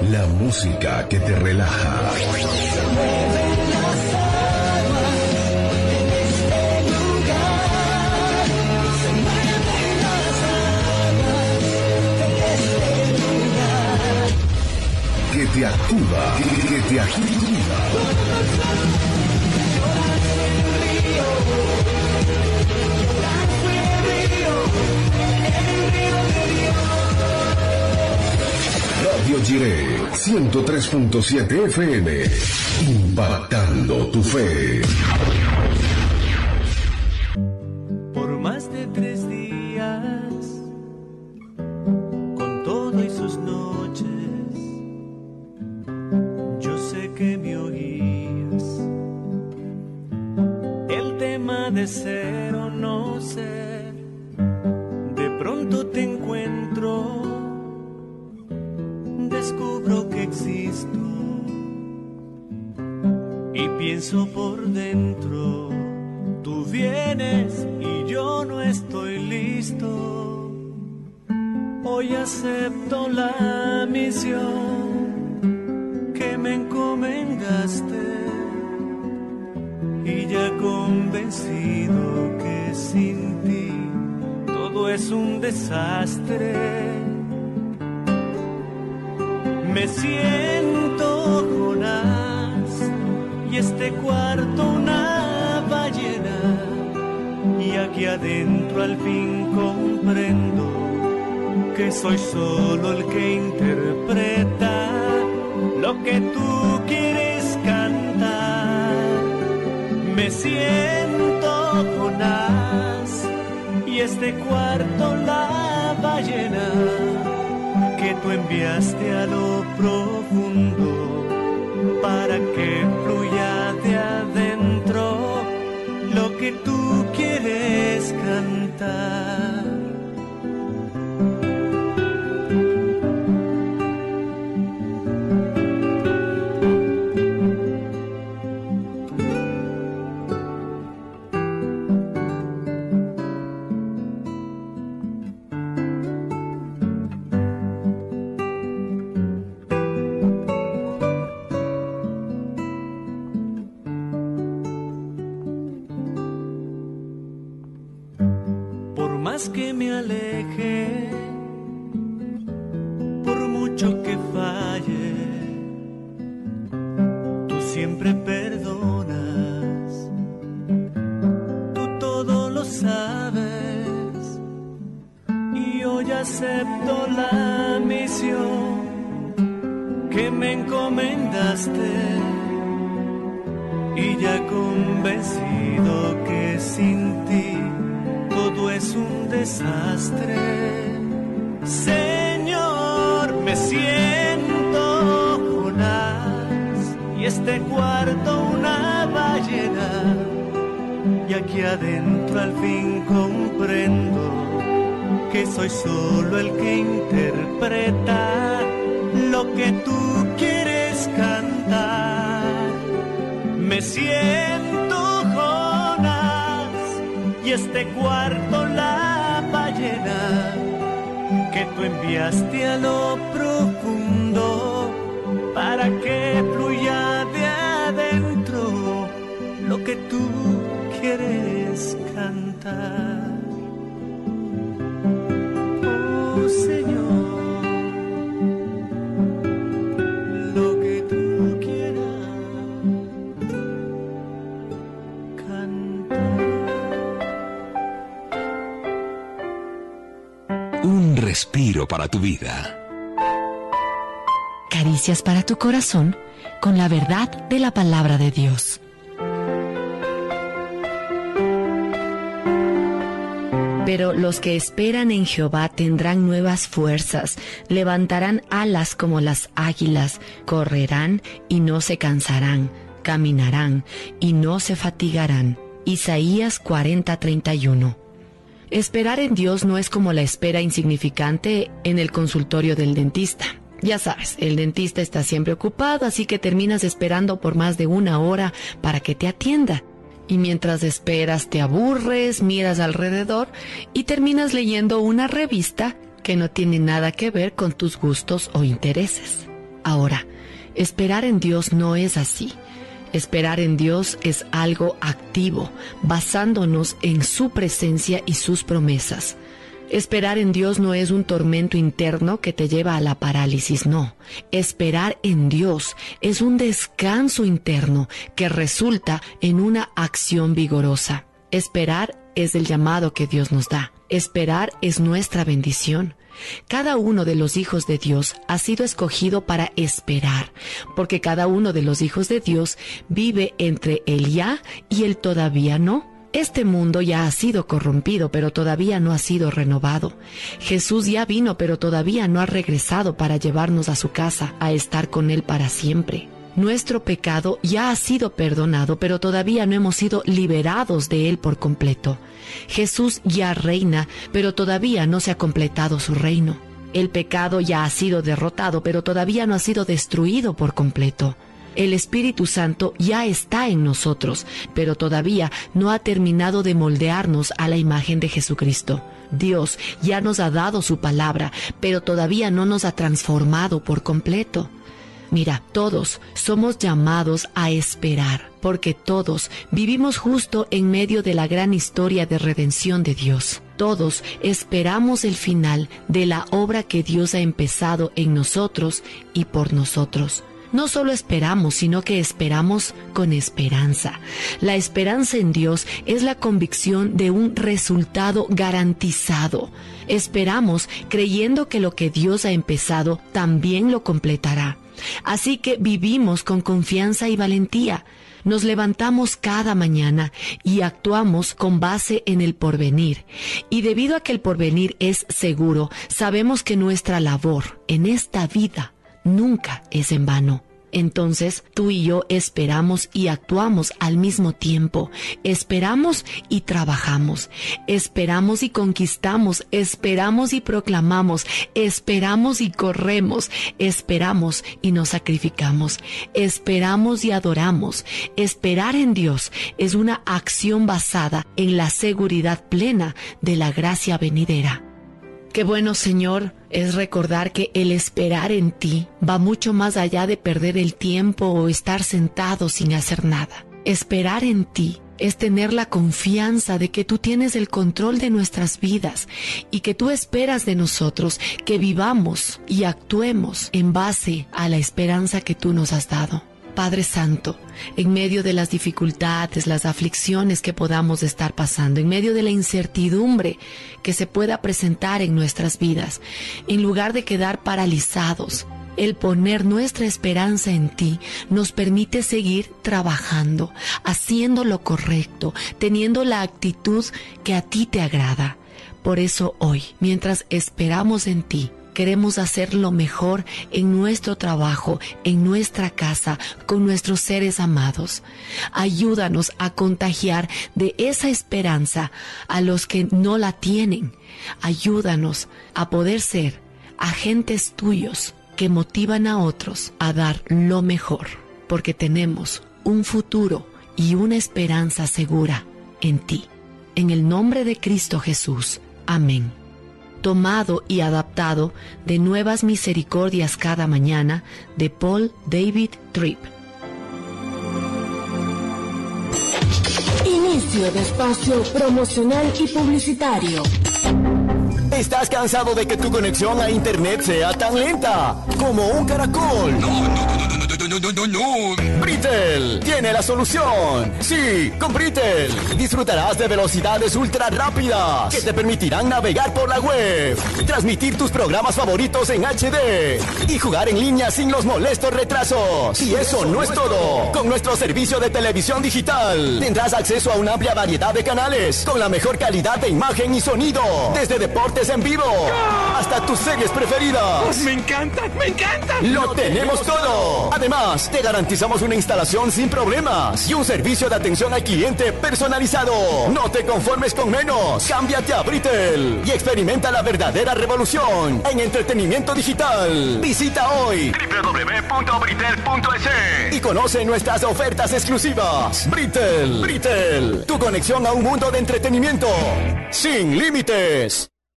La música que te relaja. Que te activa, que te activa. Radio Jiré 103.7 FM, impactando tu fe. Por más de 3 días, con todo y sus noches, yo sé que me oías. El tema de ser o no ser, de pronto te encuentro. Descubro que existo y pienso por dentro. Tú vienes y yo no estoy listo. Hoy acepto la misión que me encomendaste y ya convencido que sin ti todo es un desastre. Me siento Jonás y este cuarto una ballena, y aquí adentro al fin comprendo que soy solo el que interpreta lo que tú quieres cantar. Me siento Jonás y este cuarto la ballena que tú enviaste a lo profundo para que fluya de adentro lo que tú quieres cantar. Que me aleje, por mucho que falle, tú siempre perdonas, tú todo lo sabes, y hoy acepto la misión que me encomendaste, y ya convencido que sin ti todo es un desastre. Señor, me siento Jonás y este cuarto una ballena, y aquí adentro al fin comprendo que soy solo el que interpreta lo que tú quieres cantar. Me siento Jonás y este cuarto la ballena que tú enviaste a lo profundo para que fluya de adentro lo que tú quieres cantar. Oh Señor, lo que tú quieras cantar. Un respiro para tu vida. Caricias para tu corazón con la verdad de la palabra de Dios. Pero los que esperan en Jehová tendrán nuevas fuerzas, levantarán alas como las águilas, correrán y no se cansarán, caminarán y no se fatigarán. Isaías 40:31. Esperar en Dios no es como la espera insignificante en el consultorio del dentista. Ya sabes, el dentista está siempre ocupado, así que terminas esperando por más de 1 hora para que te atienda. Y mientras esperas te aburres, miras alrededor y terminas leyendo una revista que no tiene nada que ver con tus gustos o intereses. Ahora, esperar en Dios no es así. Esperar en Dios es algo activo, basándonos en su presencia y sus promesas. Esperar en Dios no es un tormento interno que te lleva a la parálisis, no. Esperar en Dios es un descanso interno que resulta en una acción vigorosa. Esperar es el llamado que Dios nos da. Esperar es nuestra bendición. Cada uno de los hijos de Dios ha sido escogido para esperar, porque cada uno de los hijos de Dios vive entre el ya y el todavía no. Este mundo ya ha sido corrompido, pero todavía no ha sido renovado. Jesús ya vino, pero todavía no ha regresado para llevarnos a su casa, a estar con Él para siempre. Nuestro pecado ya ha sido perdonado, pero todavía no hemos sido liberados de él por completo. Jesús ya reina, pero todavía no se ha completado su reino. El pecado ya ha sido derrotado, pero todavía no ha sido destruido por completo. El Espíritu Santo ya está en nosotros, pero todavía no ha terminado de moldearnos a la imagen de Jesucristo. Dios ya nos ha dado su palabra, pero todavía no nos ha transformado por completo. Mira, todos somos llamados a esperar, porque todos vivimos justo en medio de la gran historia de redención de Dios. Todos esperamos el final de la obra que Dios ha empezado en nosotros y por nosotros. No solo esperamos, sino que esperamos con esperanza. La esperanza en Dios es la convicción de un resultado garantizado. Esperamos creyendo que lo que Dios ha empezado también lo completará. Así que vivimos con confianza y valentía. Nos levantamos cada mañana y actuamos con base en el porvenir. Y debido a que el porvenir es seguro, sabemos que nuestra labor en esta vida nunca es en vano. Entonces, tú y yo esperamos y actuamos al mismo tiempo. Esperamos y trabajamos. Esperamos y conquistamos. Esperamos y proclamamos. Esperamos y corremos. Esperamos y nos sacrificamos. Esperamos y adoramos. Esperar en Dios es una acción basada en la seguridad plena de la gracia venidera. Qué bueno, Señor, es recordar que el esperar en ti va mucho más allá de perder el tiempo o estar sentado sin hacer nada. Esperar en ti es tener la confianza de que tú tienes el control de nuestras vidas y que tú esperas de nosotros que vivamos y actuemos en base a la esperanza que tú nos has dado. Padre Santo, en medio de las dificultades, las aflicciones que podamos estar pasando, en medio de la incertidumbre que se pueda presentar en nuestras vidas, en lugar de quedar paralizados, el poner nuestra esperanza en ti nos permite seguir trabajando, haciendo lo correcto, teniendo la actitud que a ti te agrada. Por eso hoy, mientras esperamos en ti, queremos hacer lo mejor en nuestro trabajo, en nuestra casa, con nuestros seres amados. Ayúdanos a contagiar de esa esperanza a los que no la tienen. Ayúdanos a poder ser agentes tuyos que motivan a otros a dar lo mejor, porque tenemos un futuro y una esperanza segura en ti. En el nombre de Cristo Jesús. Amén. Tomado y adaptado de Nuevas Misericordias cada mañana, de Paul David Tripp. Inicio de espacio promocional y publicitario. ¿Estás cansado de que tu conexión a internet sea tan lenta como un caracol? No. Britel tiene la solución. Sí, con Britel disfrutarás de velocidades ultra rápidas que te permitirán navegar por la web, transmitir tus programas favoritos en HD y jugar en línea sin los molestos retrasos. Y eso no es todo. Con nuestro servicio de televisión digital tendrás acceso a una amplia variedad de canales con la mejor calidad de imagen y sonido, desde deportes en vivo hasta tus series preferidas. ¡Me encantan! ¡Me encantan! ¡Lo tenemos todo! Además, te garantizamos una instalación sin problemas y un servicio de atención al cliente personalizado. No te conformes con menos. Cámbiate a Britel y experimenta la verdadera revolución en entretenimiento digital. Visita hoy www.britel.es y conoce nuestras ofertas exclusivas. Britel, tu conexión a un mundo de entretenimiento sin límites.